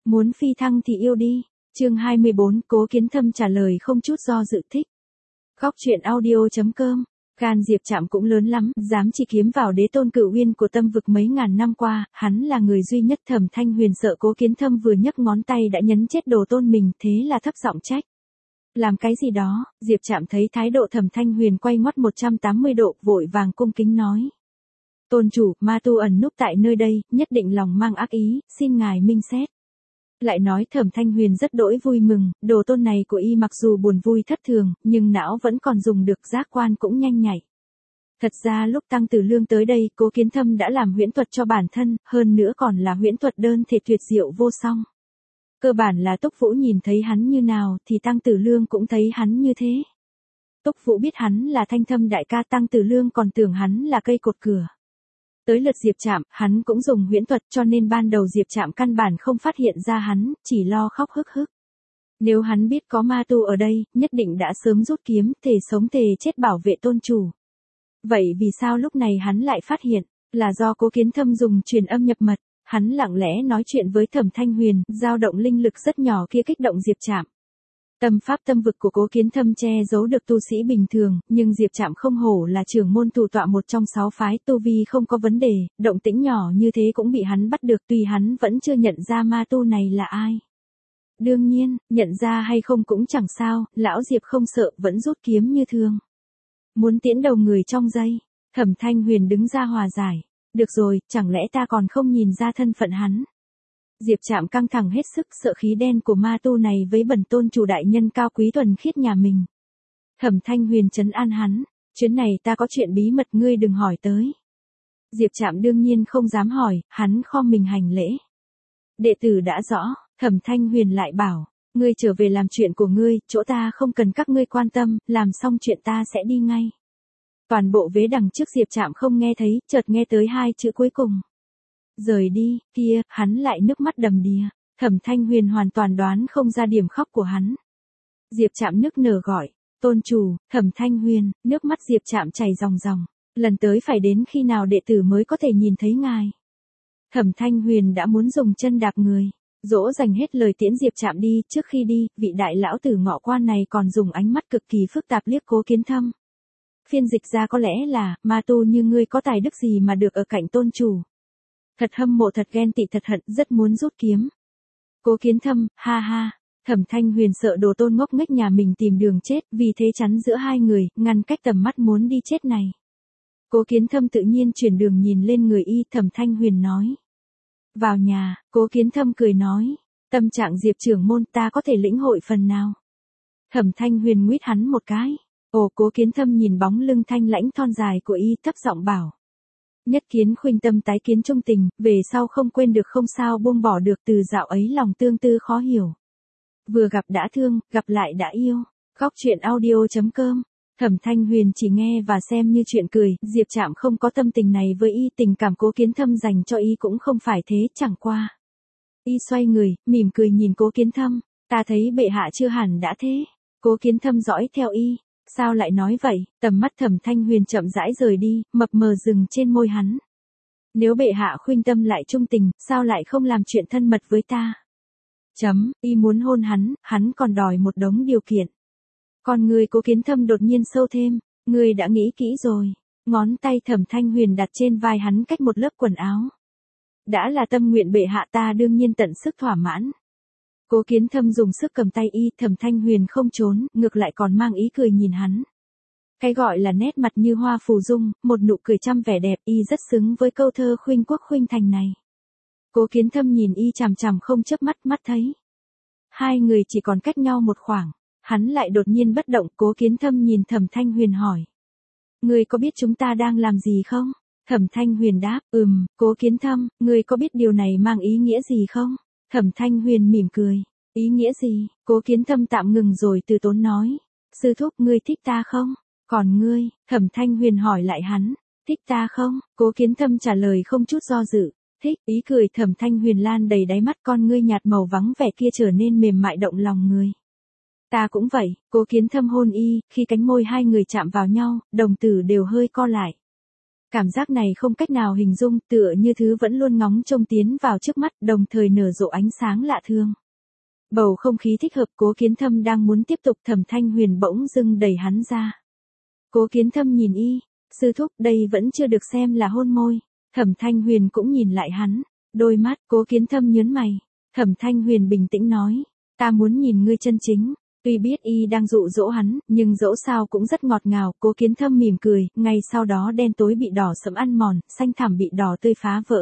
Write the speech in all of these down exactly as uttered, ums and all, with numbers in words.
Muốn phi thăng thì yêu đi. Chương hai mươi bốn, Cố Kiến Thâm trả lời không chút do dự thích. Góc truyện audio chấm com. Gan Diệp Trạm cũng lớn lắm, dám chỉ kiếm vào đế tôn cửu uyên của Tâm Vực mấy ngàn năm qua, hắn là người duy nhất. Thẩm Thanh Huyền sợ Cố Kiến Thâm vừa nhấc ngón tay đã nhấn chết đồ tôn mình, thế là thấp giọng trách. Làm cái gì đó? Diệp Trạm thấy thái độ Thẩm Thanh Huyền quay ngoắt một trăm tám mươi độ, vội vàng cung kính nói. Tôn chủ, ma tu ẩn núp tại nơi đây, nhất định lòng mang ác ý, xin ngài minh xét. Lại nói Thẩm Thanh Huyền rất đỗi vui mừng, đồ tôn này của y mặc dù buồn vui thất thường, nhưng não vẫn còn dùng được, giác quan cũng nhanh nhạy. Thật ra lúc Tăng Tử Lương tới đây, Cố Kiến Thâm đã làm huyễn thuật cho bản thân, hơn nữa còn là huyễn thuật đơn thể tuyệt diệu vô song. Cơ bản là Túc Vũ nhìn thấy hắn như nào thì Tăng Tử Lương cũng thấy hắn như thế. Túc Vũ biết hắn là Thanh Thâm đại ca, Tăng Tử Lương còn tưởng hắn là cây cột cửa. Tới lượt Diệp Trạm, hắn cũng dùng huyễn thuật cho nên ban đầu Diệp Trạm căn bản không phát hiện ra hắn, chỉ lo khóc hức hức. Nếu hắn biết có ma tu ở đây, nhất định đã sớm rút kiếm, thề sống thề chết bảo vệ tôn chủ. Vậy vì sao lúc này hắn lại phát hiện, là do Cố Kiến Thâm dùng truyền âm nhập mật, hắn lặng lẽ nói chuyện với Thẩm Thanh Huyền, dao động linh lực rất nhỏ kia kích động Diệp Trạm. Tâm pháp tâm vực của Cố Kiến Thâm che giấu được tu sĩ bình thường, nhưng Diệp Trạm không hổ là trưởng môn thủ tọa một trong sáu phái, tu vi không có vấn đề, động tĩnh nhỏ như thế cũng bị hắn bắt được, tuy hắn vẫn chưa nhận ra ma tu này là ai. Đương nhiên, nhận ra hay không cũng chẳng sao, lão Diệp không sợ, vẫn rút kiếm như thường. Muốn tiễn đầu người trong giây, Thẩm Thanh Huyền đứng ra hòa giải. Được rồi, chẳng lẽ ta còn không nhìn ra thân phận hắn? Diệp Trạm căng thẳng hết sức, sợ khí đen của ma tu này với bẩn tôn chủ đại nhân cao quý thuần khiết nhà mình. Thẩm Thanh Huyền trấn an hắn, chuyến này ta có chuyện bí mật, ngươi đừng hỏi tới. Diệp Trạm đương nhiên không dám hỏi, hắn khom mình hành lễ. Đệ tử đã rõ. Thẩm Thanh Huyền lại bảo, ngươi trở về làm chuyện của ngươi, chỗ ta không cần các ngươi quan tâm, làm xong chuyện ta sẽ đi ngay. Toàn bộ vế đằng trước Diệp Trạm không nghe thấy, chợt nghe tới hai chữ cuối cùng. Rời đi, kia, hắn lại nước mắt đầm đìa. Thẩm Thanh Huyền hoàn toàn đoán không ra điểm khóc của hắn. Diệp Trạm nức nở gọi, tôn chủ, Thẩm Thanh Huyền, nước mắt Diệp Trạm chảy ròng ròng. Lần tới phải đến khi nào đệ tử mới có thể nhìn thấy ngài? Thẩm Thanh Huyền đã muốn dùng chân đạp người. Dỗ dành hết lời tiễn Diệp Trạm đi, trước khi đi, vị đại lão tử Ngọ Quan này còn dùng ánh mắt cực kỳ phức tạp liếc Cố Kiến Thâm. Phiên dịch ra có lẽ là, ma tu như ngươi có tài đức gì mà được ở cạnh tôn chủ. Thật hâm mộ, thật ghen tị, thật hận, rất muốn rút kiếm. Cố Kiến Thâm, ha ha. Thẩm Thanh Huyền sợ đồ tôn ngốc nghếch nhà mình tìm đường chết, vì thế chắn giữa hai người, ngăn cách tầm mắt muốn đi chết này. Cố Kiến Thâm tự nhiên chuyển đường nhìn lên người y, Thẩm Thanh Huyền nói. Vào nhà, Cố Kiến Thâm cười nói, tâm trạng Diệp trưởng môn ta có thể lĩnh hội phần nào. Thẩm Thanh Huyền nguyết hắn một cái. Ồ, Cố Kiến Thâm nhìn bóng lưng thanh lãnh thon dài của y, thấp giọng bảo. Nhất kiến khuynh tâm, tái kiến trung tình, về sau không quên được, không sao buông bỏ được, từ dạo ấy lòng tương tư khó hiểu. Vừa gặp đã thương, gặp lại đã yêu. Góc truyện audio chấm com. Thẩm Thanh Huyền chỉ nghe và xem như chuyện cười, Diệp Trạm không có tâm tình này với y, tình cảm Cố Kiến Thâm dành cho y cũng không phải thế, chẳng qua. Y xoay người, mỉm cười nhìn Cố Kiến Thâm, ta thấy bệ hạ chưa hẳn đã thế. Cố Kiến Thâm dõi theo y, sao lại nói vậy? Tầm mắt Thẩm Thanh Huyền chậm rãi rời đi, mập mờ dừng trên môi hắn. Nếu bệ hạ khuynh tâm lại trung tình, sao lại không làm chuyện thân mật với ta? Chấm, y muốn hôn hắn, hắn còn đòi một đống điều kiện. Con người Cố Kiến Thâm đột nhiên sâu thêm, ngươi đã nghĩ kỹ rồi. Ngón tay Thẩm Thanh Huyền đặt trên vai hắn cách một lớp quần áo. Đã là tâm nguyện bệ hạ, ta đương nhiên tận sức thỏa mãn. Cố Kiến Thâm dùng sức cầm tay y, Thẩm Thanh Huyền không trốn, ngược lại còn mang ý cười nhìn hắn. Cái gọi là nét mặt như hoa phù dung, một nụ cười trăm vẻ đẹp, y rất xứng với câu thơ khuynh quốc khuynh thành này. Cố Kiến Thâm nhìn y chằm chằm không chớp mắt, mắt thấy. Hai người chỉ còn cách nhau một khoảng. Hắn lại đột nhiên bất động, Cố Kiến Thâm nhìn Thẩm Thanh Huyền hỏi. Ngươi có biết chúng ta đang làm gì không? Thẩm Thanh Huyền đáp, ừm, Cố Kiến Thâm, ngươi có biết điều này mang ý nghĩa gì không? Thẩm Thanh Huyền mỉm cười, ý nghĩa gì? Cố Kiến Thâm tạm ngừng rồi từ tốn nói. Sư thúc, ngươi thích ta không? Còn ngươi? Thẩm Thanh Huyền hỏi lại hắn, thích ta không? Cố Kiến Thâm trả lời không chút do dự. Thích, ý cười Thẩm Thanh Huyền lan đầy đáy mắt, con ngươi nhạt màu vắng vẻ kia trở nên mềm mại động lòng người. Ta cũng vậy. Cố Kiến Thâm hôn y, khi cánh môi hai người chạm vào nhau, đồng tử đều hơi co lại. Cảm giác này không cách nào hình dung, tựa như thứ vẫn luôn ngóng trông tiến vào trước mắt, đồng thời nở rộ ánh sáng lạ thương. Bầu không khí thích hợp, Cố Kiến Thâm đang muốn tiếp tục, Thẩm Thanh Huyền bỗng dưng đẩy hắn ra. Cố Kiến Thâm nhìn y, sư thúc, đây vẫn chưa được xem là hôn môi. Thẩm Thanh Huyền cũng nhìn lại hắn, đôi mắt, Cố Kiến Thâm nhớn mày. Thẩm Thanh Huyền bình tĩnh nói, ta muốn nhìn ngươi chân chính. Tuy biết y đang dụ dỗ hắn, nhưng dẫu sao cũng rất ngọt ngào, Cố Kiến Thâm mỉm cười, ngay sau đó đen tối bị đỏ sẫm ăn mòn, xanh thẳm bị đỏ tươi phá vỡ.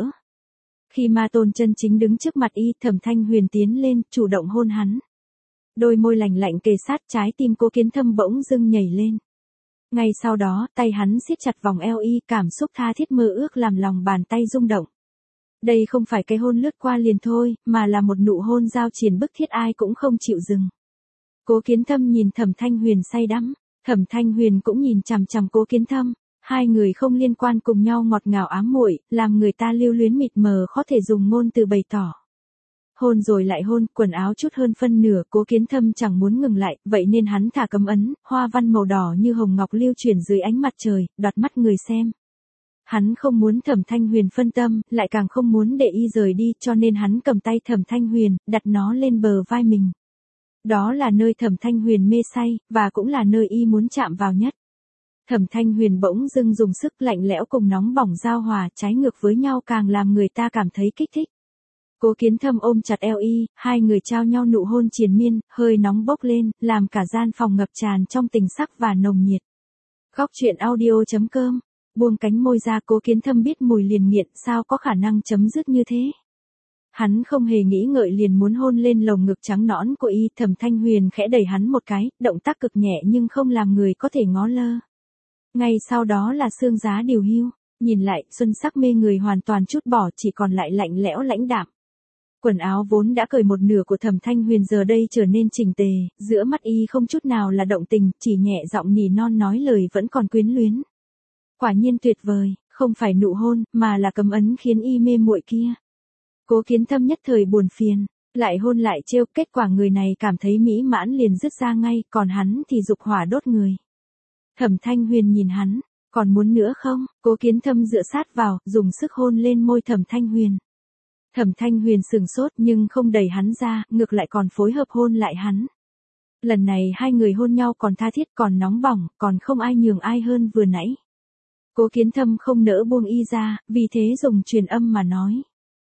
Khi Ma Tôn chân chính đứng trước mặt y, Thẩm Thanh Huyền tiến lên, chủ động hôn hắn. Đôi môi lạnh lạnh kề sát, trái tim Cố Kiến Thâm bỗng dưng nhảy lên. Ngay sau đó, tay hắn siết chặt vòng eo y, cảm xúc tha thiết mơ ước làm lòng bàn tay rung động. Đây không phải cái hôn lướt qua liền thôi, mà là một nụ hôn giao triền bức thiết ai cũng không chịu dừng. Cố Kiến Thâm nhìn Thẩm Thanh Huyền say đắm, Thẩm Thanh Huyền cũng nhìn chằm chằm Cố Kiến Thâm, hai người không liên quan cùng nhau ngọt ngào ám muội, làm người ta lưu luyến mịt mờ khó thể dùng ngôn từ bày tỏ. Hôn rồi lại hôn, quần áo chút hơn phân nửa, Cố Kiến Thâm chẳng muốn ngừng lại, vậy nên hắn thả cấm ấn, hoa văn màu đỏ như hồng ngọc lưu chuyển dưới ánh mặt trời, đoạt mắt người xem. Hắn không muốn Thẩm Thanh Huyền phân tâm, lại càng không muốn để y rời đi, cho nên hắn cầm tay Thẩm Thanh Huyền, đặt nó lên bờ vai mình. Đó là nơi Thẩm Thanh Huyền mê say, và cũng là nơi y muốn chạm vào nhất. Thẩm Thanh Huyền bỗng dưng dùng sức, lạnh lẽo cùng nóng bỏng giao hòa, trái ngược với nhau càng làm người ta cảm thấy kích thích. Cố Kiến Thâm ôm chặt eo y, hai người trao nhau nụ hôn triền miên, hơi nóng bốc lên, làm cả gian phòng ngập tràn trong tình sắc và nồng nhiệt. Góc truyện audio chấm com, buông cánh môi ra, Cố Kiến Thâm biết mùi liền nghiện, sao có khả năng chấm dứt như thế. Hắn không hề nghĩ ngợi liền muốn hôn lên lồng ngực trắng nõn của y, Thẩm Thanh Huyền khẽ đẩy hắn một cái, động tác cực nhẹ nhưng không làm người có thể ngó lơ. Ngay sau đó là xương giá điều hiu, nhìn lại, xuân sắc mê người hoàn toàn trút bỏ, chỉ còn lại lạnh lẽo lãnh đạm. Quần áo vốn đã cởi một nửa của Thẩm Thanh Huyền giờ đây trở nên chỉnh tề, giữa mắt y không chút nào là động tình, chỉ nhẹ giọng nỉ non nói lời vẫn còn quyến luyến. Quả nhiên tuyệt vời, không phải nụ hôn, mà là cấm ấn khiến y mê muội kia. Cố Kiến Thâm nhất thời buồn phiền, lại hôn lại trêu, kết quả người này cảm thấy mỹ mãn liền dứt ra ngay, còn hắn thì dục hỏa đốt người. Thẩm Thanh Huyền nhìn hắn, còn muốn nữa không? Cố Kiến Thâm dựa sát vào, dùng sức hôn lên môi Thẩm Thanh Huyền. Thẩm Thanh Huyền sừng sốt nhưng không đẩy hắn ra, ngược lại còn phối hợp hôn lại hắn. Lần này hai người hôn nhau còn tha thiết, còn nóng bỏng, còn không ai nhường ai hơn vừa nãy. Cố Kiến Thâm không nỡ buông y ra, vì thế dùng truyền âm mà nói.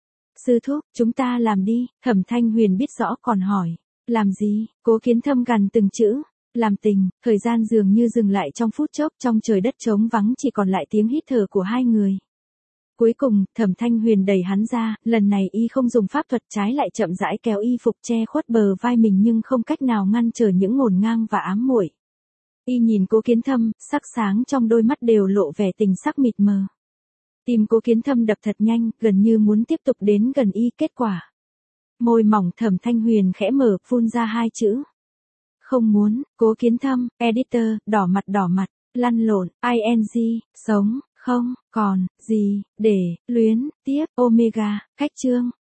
Sư thúc, chúng ta làm đi. Thẩm Thanh Huyền biết rõ còn hỏi. Làm gì? Cố Kiến Thâm gằn từng chữ. Làm tình. Thời gian dường như dừng lại trong phút chốc, trong trời đất trống vắng chỉ còn lại tiếng hít thở của hai người. Cuối cùng, Thẩm Thanh Huyền đẩy hắn ra, lần này y không dùng pháp thuật, trái lại chậm rãi kéo y phục che khuất bờ vai mình nhưng không cách nào ngăn trở những ngổn ngang và ám muội. Y nhìn Cố Kiến Thâm, sắc sáng trong đôi mắt đều lộ vẻ tình sắc mịt mờ. Tim Cố Kiến Thâm đập thật nhanh, gần như muốn tiếp tục đến gần y, kết quả. Môi mỏng Thẩm Thanh Huyền khẽ mở, phun ra hai chữ. Không muốn. Cố Kiến Thâm, editor, đỏ mặt đỏ mặt, lăn lộn, ing, sống, không, còn, gì, để, luyến, tiếp, omega, cách chương.